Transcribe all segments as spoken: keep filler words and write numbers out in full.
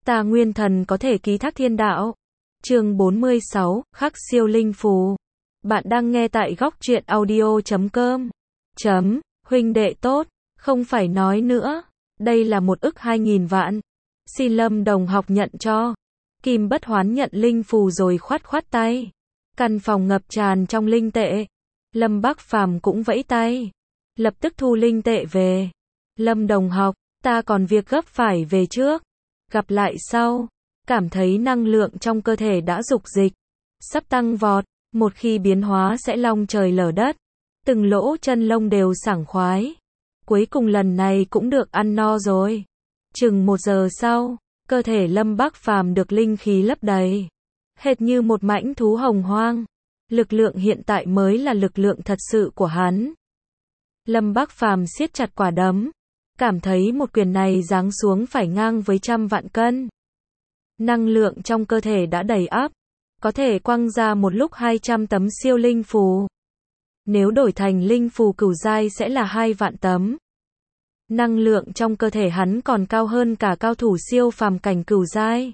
Ta nguyên thần có thể ký thác thiên đạo. Chương bốn mươi sáu, khắc siêu linh phù. Bạn đang nghe tại góc truyện audio chấm com. Chấm, huynh đệ tốt, không phải nói nữa. Đây là một ức hai nghìn vạn. Xin Lâm đồng học nhận cho. Kim Bất Hoán nhận linh phù rồi khoát khoát tay. Căn phòng ngập tràn trong linh tệ. Lâm Bắc Phàm cũng vẫy tay. Lập tức thu linh tệ về. Lâm đồng học, ta còn việc gấp phải về trước. Gặp lại sau. Cảm thấy năng lượng trong cơ thể đã dục dịch. Sắp tăng vọt. Một khi biến hóa sẽ long trời lở đất. Từng lỗ chân lông đều sảng khoái. Cuối cùng lần này cũng được ăn no rồi. Chừng một giờ sau, cơ thể Lâm Bắc Phàm được linh khí lấp đầy. Hệt như một mãnh thú hồng hoang. Lực lượng hiện tại mới là lực lượng thật sự của hắn. Lâm Bắc Phàm siết chặt quả đấm. Cảm thấy một quyền này giáng xuống phải ngang với trăm vạn cân. Năng lượng trong cơ thể đã đầy ắp. Có thể quăng ra một lúc hai trăm tấm siêu linh phù. Nếu đổi thành linh phù cửu giai sẽ là hai vạn tấm. Năng lượng trong cơ thể hắn còn cao hơn cả cao thủ siêu phàm cảnh cửu giai.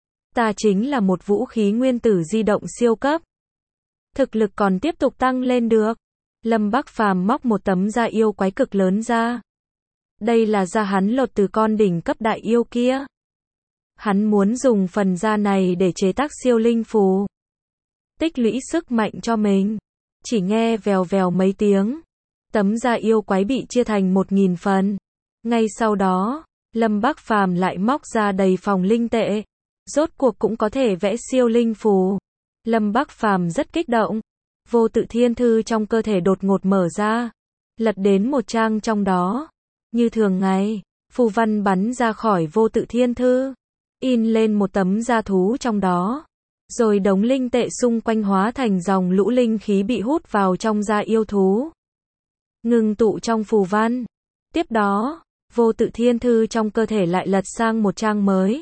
Ta chính là một vũ khí nguyên tử di động siêu cấp. Thực lực còn tiếp tục tăng lên được. Lâm Bắc Phàm móc một tấm da yêu quái cực lớn ra. Đây là da hắn lột từ con đỉnh cấp đại yêu kia. Hắn muốn dùng phần da này để chế tác siêu linh phù. Tích lũy sức mạnh cho mình. Chỉ nghe vèo vèo mấy tiếng. Tấm da yêu quái bị chia thành một nghìn phần. Ngay sau đó, Lâm Bắc Phàm lại móc ra đầy phòng linh tệ. Rốt cuộc cũng có thể vẽ siêu linh phù. Lâm Bắc Phàm rất kích động. Vô tự thiên thư trong cơ thể đột ngột mở ra. Lật đến một trang trong đó. Như thường ngày, phù văn bắn ra khỏi vô tự thiên thư. In lên một tấm da thú trong đó. Rồi đống linh tệ xung quanh hóa thành dòng lũ linh khí bị hút vào trong da yêu thú. Ngừng tụ trong phù văn. Tiếp đó, vô tự thiên thư trong cơ thể lại lật sang một trang mới.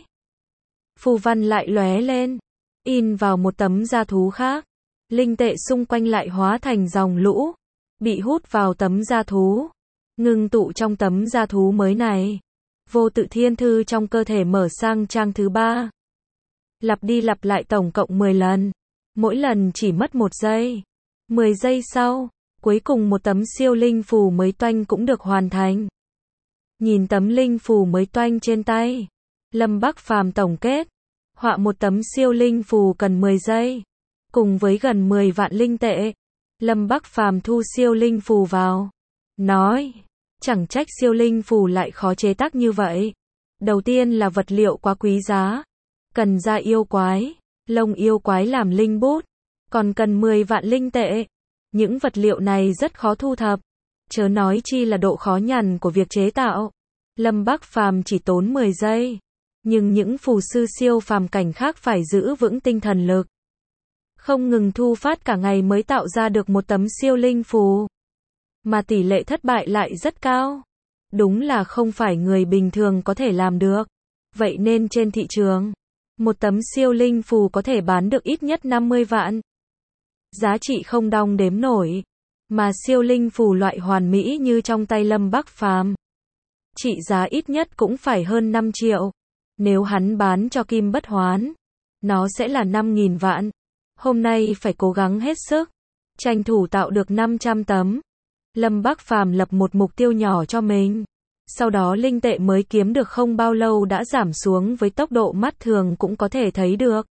Phù văn lại lóe lên. In vào một tấm da thú khác. Linh tệ xung quanh lại hóa thành dòng lũ. Bị hút vào tấm da thú. Ngừng tụ trong tấm da thú mới này. Vô tự thiên thư trong cơ thể mở sang trang thứ ba. Lặp đi lặp lại tổng cộng mười lần. Mỗi lần chỉ mất một giây. mười giây sau, cuối cùng một tấm siêu linh phù mới toanh cũng được hoàn thành. Nhìn tấm linh phù mới toanh trên tay. Lâm Bắc Phàm tổng kết. Họa một tấm siêu linh phù cần mười giây. Cùng với gần mười vạn linh tệ. Lâm Bắc Phàm thu siêu linh phù vào. Nói. Chẳng trách siêu linh phù lại khó chế tác như vậy. Đầu tiên là vật liệu quá quý giá. Cần da yêu quái, lông yêu quái làm linh bút. Còn cần mười vạn linh tệ. Những vật liệu này rất khó thu thập. Chớ nói chi là độ khó nhằn của việc chế tạo. Lâm Bắc Phàm chỉ tốn mười giây. Nhưng những phù sư siêu phàm cảnh khác phải giữ vững tinh thần lực. Không ngừng thu phát cả ngày mới tạo ra được một tấm siêu linh phù. Mà tỷ lệ thất bại lại rất cao. Đúng là không phải người bình thường có thể làm được. Vậy nên trên thị trường, một tấm siêu linh phù có thể bán được ít nhất năm mươi vạn. Giá trị không đong đếm nổi. Mà siêu linh phù loại hoàn mỹ như trong tay Lâm Bắc Phàm, trị giá ít nhất cũng phải hơn năm triệu. Nếu hắn bán cho Kim Bất Hoán, nó sẽ là năm nghìn vạn. Hôm nay phải cố gắng hết sức. Tranh thủ tạo được năm trăm tấm. Lâm Bắc Phàm lập một mục tiêu nhỏ cho mình. Sau đó linh tệ mới kiếm được không bao lâu đã giảm xuống với tốc độ mắt thường cũng có thể thấy được.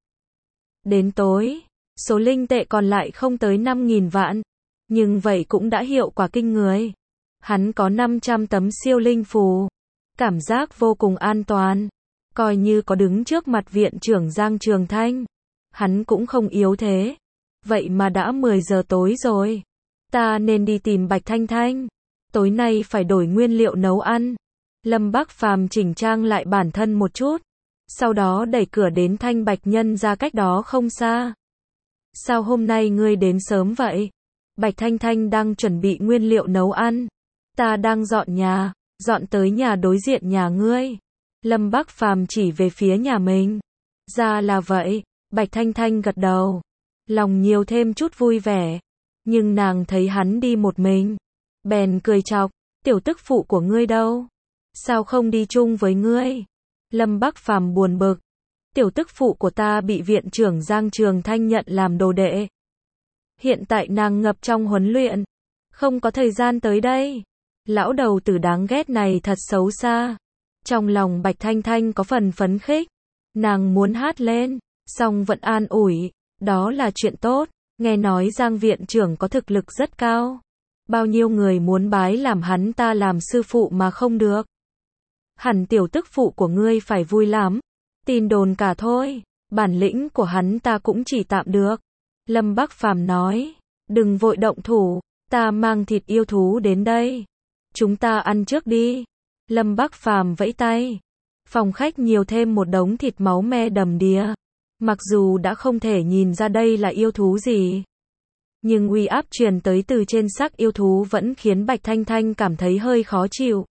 Đến tối, số linh tệ còn lại không tới năm nghìn vạn. Nhưng vậy cũng đã hiệu quả kinh người. Hắn có năm trăm tấm siêu linh phù. Cảm giác vô cùng an toàn. Coi như có đứng trước mặt viện trưởng Giang Trường Thanh. Hắn cũng không yếu thế. Vậy mà đã mười giờ tối rồi. Ta nên đi tìm Bạch Thanh Thanh. Tối nay phải đổi nguyên liệu nấu ăn. Lâm Bắc Phàm chỉnh trang lại bản thân một chút. Sau đó đẩy cửa đến Thanh Bạch Nhân ra cách đó không xa. Sao hôm nay ngươi đến sớm vậy? Bạch Thanh Thanh đang chuẩn bị nguyên liệu nấu ăn. Ta đang dọn nhà, dọn tới nhà đối diện nhà ngươi. Lâm Bắc Phàm chỉ về phía nhà mình. Ra là vậy, Bạch Thanh Thanh gật đầu. Lòng nhiều thêm chút vui vẻ. Nhưng nàng thấy hắn đi một mình. Bèn cười chọc, tiểu tức phụ của ngươi đâu? Sao không đi chung với ngươi? Lâm Bắc Phàm buồn bực. Tiểu tức phụ của ta bị viện trưởng Giang Trường Thanh nhận làm đồ đệ. Hiện tại nàng ngập trong huấn luyện. Không có thời gian tới đây. Lão đầu tử đáng ghét này thật xấu xa. Trong lòng Bạch Thanh Thanh có phần phấn khích. Nàng muốn hát lên. Song vẫn an ủi. Đó là chuyện tốt. Nghe nói Giang viện trưởng có thực lực rất cao. Bao nhiêu người muốn bái làm hắn ta làm sư phụ mà không được. Hẳn tiểu tức phụ của ngươi phải vui lắm. Tin đồn cả thôi. Bản lĩnh của hắn ta cũng chỉ tạm được. Lâm Bắc Phàm nói. Đừng vội động thủ. Ta mang thịt yêu thú đến đây. Chúng ta ăn trước đi. Lâm Bắc Phàm vẫy tay. Phòng khách nhiều thêm một đống thịt máu me đầm đìa. Mặc dù đã không thể nhìn ra đây là yêu thú gì. Nhưng uy áp truyền tới từ trên xác yêu thú vẫn khiến Bạch Thanh Thanh cảm thấy hơi khó chịu.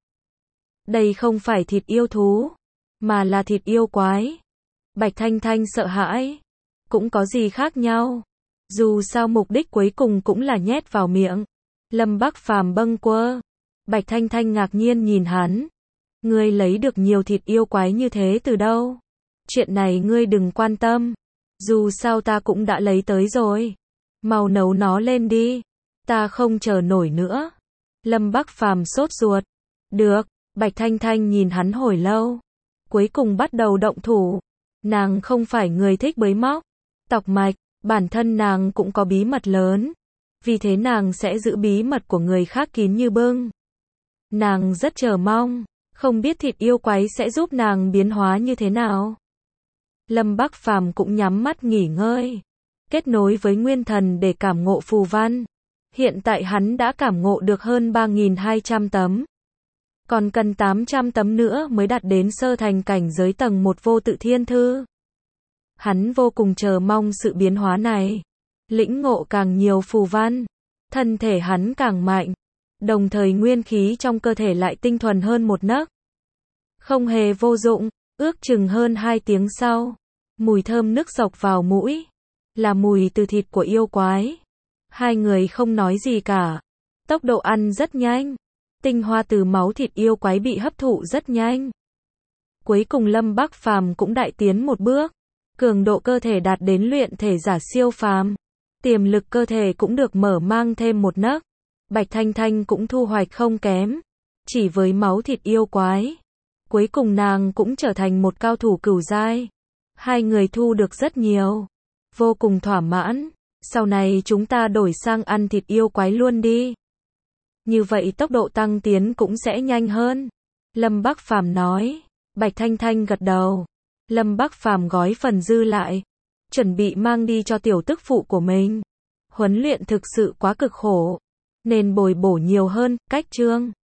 Đây không phải thịt yêu thú, mà là thịt yêu quái. Bạch Thanh Thanh sợ hãi. Cũng có gì khác nhau. Dù sao mục đích cuối cùng cũng là nhét vào miệng. Lâm Bắc Phàm bâng quơ. Bạch Thanh Thanh ngạc nhiên nhìn hắn. Ngươi lấy được nhiều thịt yêu quái như thế từ đâu? Chuyện này ngươi đừng quan tâm. Dù sao ta cũng đã lấy tới rồi. Mau nấu nó lên đi. Ta không chờ nổi nữa. Lâm Bắc Phàm sốt ruột. Được. Bạch Thanh Thanh nhìn hắn hồi lâu. Cuối cùng bắt đầu động thủ. Nàng không phải người thích bới móc, tọc mạch. Bản thân nàng cũng có bí mật lớn. Vì thế nàng sẽ giữ bí mật của người khác kín như bưng. Nàng rất chờ mong. Không biết thịt yêu quái sẽ giúp nàng biến hóa như thế nào. Lâm Bắc Phàm cũng nhắm mắt nghỉ ngơi. Kết nối với nguyên thần để cảm ngộ phù văn. Hiện tại hắn đã cảm ngộ được hơn ba nghìn hai trăm tấm. Còn cần tám trăm tấm nữa mới đạt đến sơ thành cảnh giới tầng một vô tự thiên thư. Hắn vô cùng chờ mong sự biến hóa này. Lĩnh ngộ càng nhiều phù văn. Thân thể hắn càng mạnh. Đồng thời nguyên khí trong cơ thể lại tinh thuần hơn một nấc. Không hề vô dụng. Ước chừng hơn hai tiếng sau. Mùi thơm nức dọc vào mũi. Là mùi từ thịt của yêu quái. Hai người không nói gì cả. Tốc độ ăn rất nhanh. Tinh hoa từ máu thịt yêu quái bị hấp thụ rất nhanh. Cuối cùng Lâm Bắc Phàm cũng đại tiến một bước. Cường độ cơ thể đạt đến luyện thể giả siêu phàm. Tiềm lực cơ thể cũng được mở mang thêm một nấc. Bạch Thanh Thanh cũng thu hoạch không kém. Chỉ với máu thịt yêu quái. Cuối cùng nàng cũng trở thành một cao thủ cửu giai. Hai người thu được rất nhiều. Vô cùng thỏa mãn. Sau này chúng ta đổi sang ăn thịt yêu quái luôn đi. Như vậy tốc độ tăng tiến cũng sẽ nhanh hơn. Lâm Bắc Phàm nói. Bạch Thanh Thanh gật đầu. Lâm Bắc Phàm gói phần dư lại. Chuẩn bị mang đi cho tiểu tức phụ của mình. Huấn luyện thực sự quá cực khổ. Nên bồi bổ nhiều hơn. Cách chương